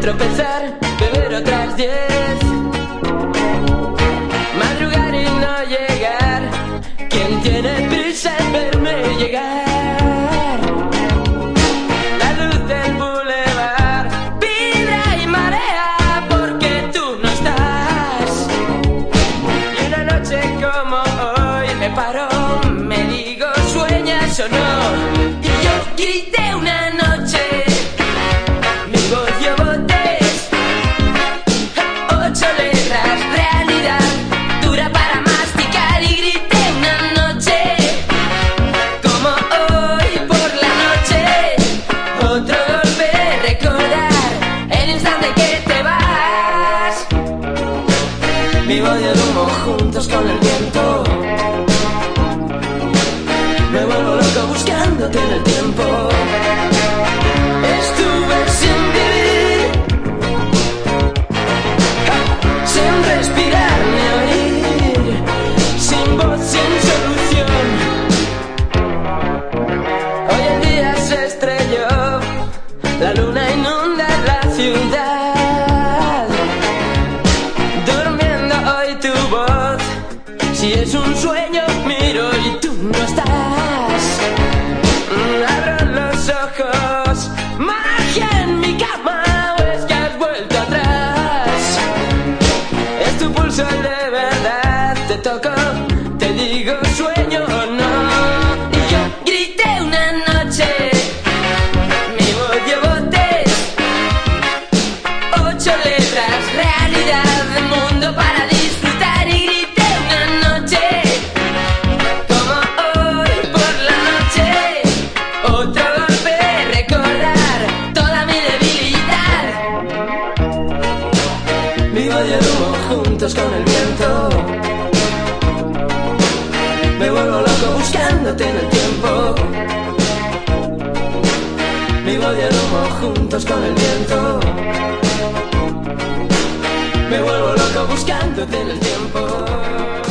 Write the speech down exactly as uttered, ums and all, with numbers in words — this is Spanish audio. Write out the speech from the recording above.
tropezar, beber otras diez, madrugar y no llegar. ¿Quién tiene prisa en verme llegar? La luz del bulevar vibra y marea porque tú no estás. Y una noche como hoy me paro, me digo, ¿sueñas o no? Y yo grité una noche, mi voz llevó tres, ocho letras, realidad dura para masticar. Y grité una noche como hoy por la noche, otro golpe, recordar el instante que te vas. Mi voz y el humo juntos con el viento, me vuelvo loco buscándote en el tiempo. Estuve sin vivir, sin respirar ni oír, sin voz, sin solución. Hoy el día se estrelló, la luna inunda la ciudad, durmiendo hoy tu voz. Si es un sueño miro y tú no estás. Abro los ojos, magia en mi cama, o es que has vuelto atrás. Es tu pulso el de verdad, te toco, te digo sueño o no. Y yo grité una noche, mi voz llevó tres, ocho letras, realidad, mundo para disfrutar. Y grité una noche como hoy por la noche, otro golpe, recordar toda mi debilidad. Mi voz y el humo juntos con el viento, me vuelvo loco buscándote en el tiempo. Mi voz y el humo juntos con el viento, me vuelvo loco buscándote en el tiempo.